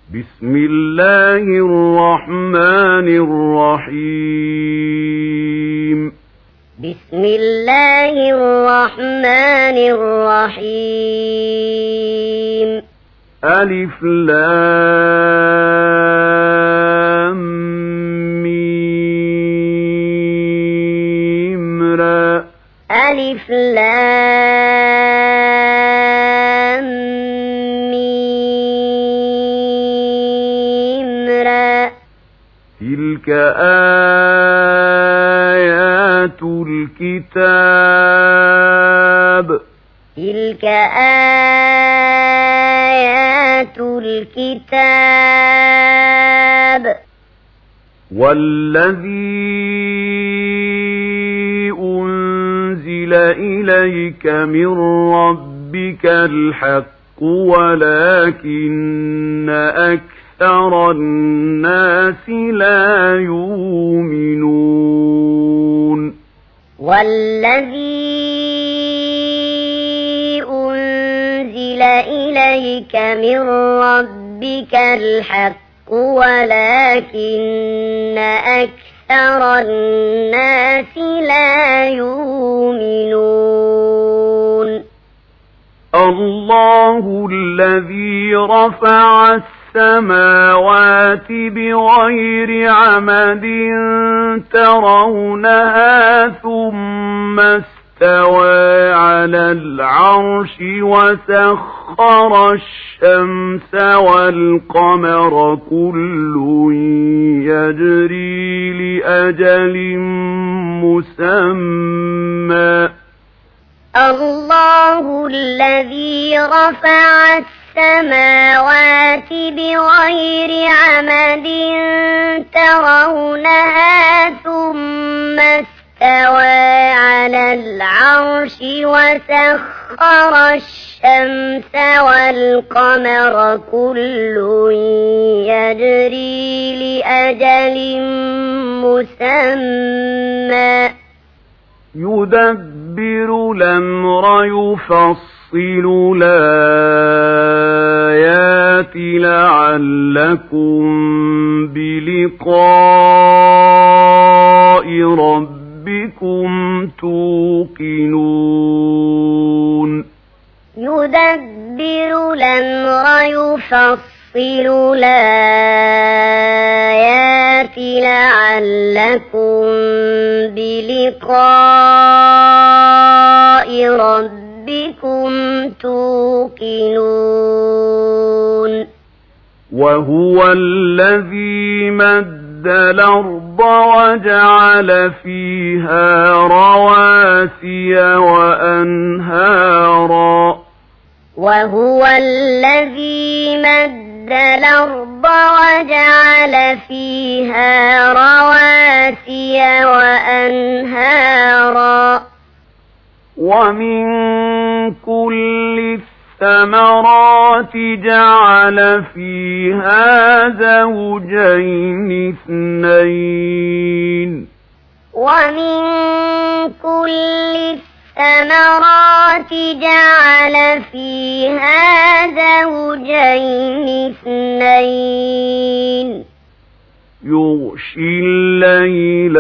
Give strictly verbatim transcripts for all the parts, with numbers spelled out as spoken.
بسم الله الرحمن الرحيم بسم الله الرحمن الرحيم ألف لام ميم را ألف لام ميم را تلك آيات الكتاب تلك آيات الكتاب والذي أنزل إليك من ربك الحق ولكن أكثر الناس لا يؤمنون والذي أنزل إليك من ربك الحق ولكن أكثر الناس لا يؤمنون الله الذي رفع السماوات بغير عمد ترونها ثم استوى على العرش وسخر الشمس والقمر كل يجري لأجل مسمى الله الذي رفع السماوات بغير عمد ترونها ثم استوى على العرش وسخر الشمس والقمر كل يجري لأجل مسمى يدبر الأمر يفصل الآيات لعلكم بلقاء ربكم توقنون يدبر الأمر يفصل الآيات لعلكم بلقاء ربكم توقنون وهو الذي مد الأرض وجعل فيها رواسي وأنهارا وهو الذي مد الأرض وجعل فيها رواسي وأنهارا ومن كل الثمرات جعل فيها زوجين اثنين ومن كل الثمرات جعل فيها زوجين اثنين يغشي الليل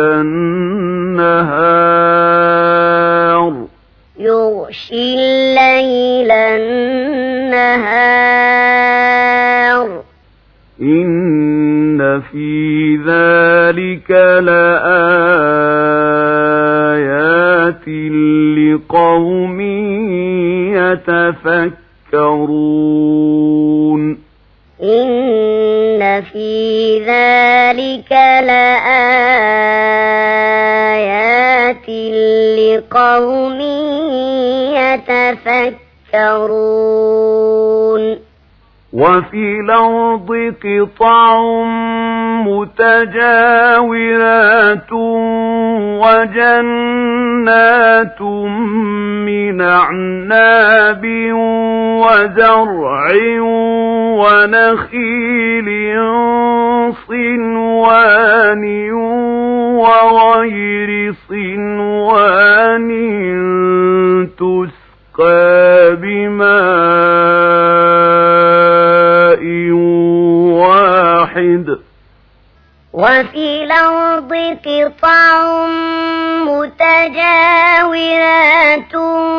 النهار يغشي الليل النهار إن في ذلك لآيات لقوم يتفكرون إن في ذلك لآيات لقوم يتفكرون وفي الأرض قطع متجاورات وجنات من أعناب وزرع ونخيل صنوان وغير صنوان تسقى بماء واحد وفي الأرض قطع متجاورات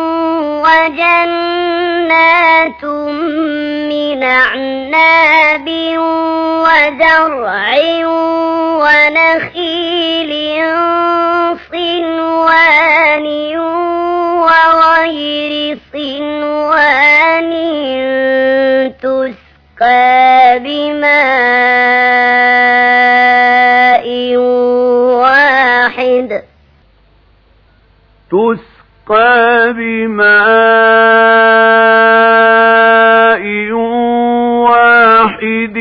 وجنات من أعناب وزرع ونخيل صنوان وغير صنوان تسقى بماء واحد تسقى بماء واحد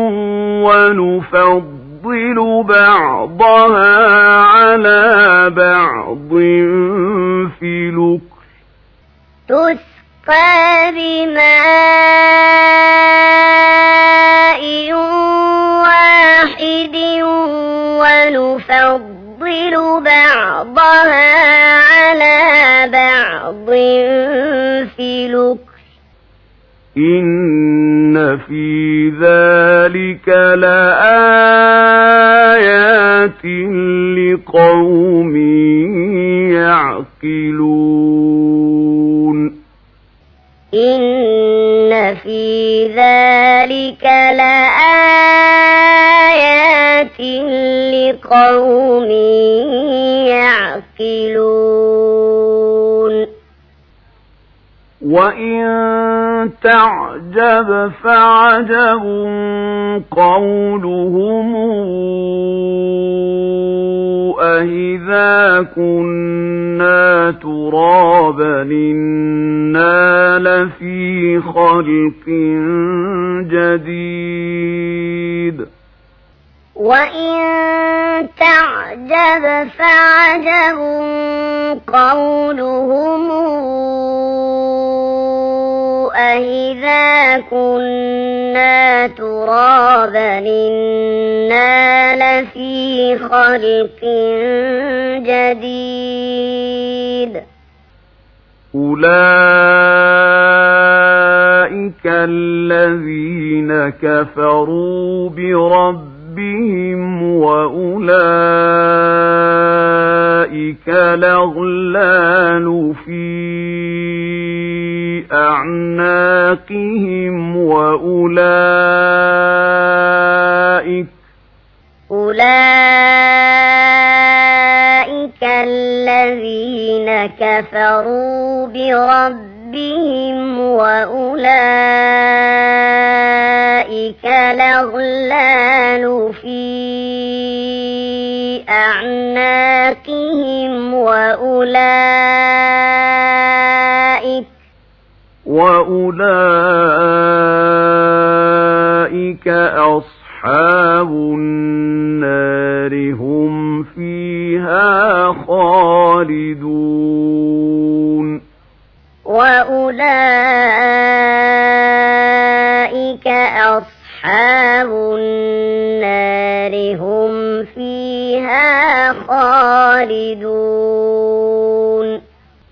ونفضل بعضها على بعض في الأكل تسقى بماء واحد ونفضل بعضها على بعض في الأكل إن في ذلك لآيات لقوم يعقلون إن في ذلك لآيات لقوم يعقلون وإن تعجب فعجب قولهم أإذا كنا ترابا إنا لفي خلق جديد وإن تعجب فعجب قولهم أإذا كنا ترابا إنا لفي خلق جديد أولئك الذين كفروا بربهم وأولئك الأغلال في أعناقهم وأولئك أولئك الذين كفروا بربهم وأولئك الأغلال في أعناقهم وأولئك وأولئك أصحاب النار هم فيها خالدون وأولئك أصحاب النار هم فيها خالدون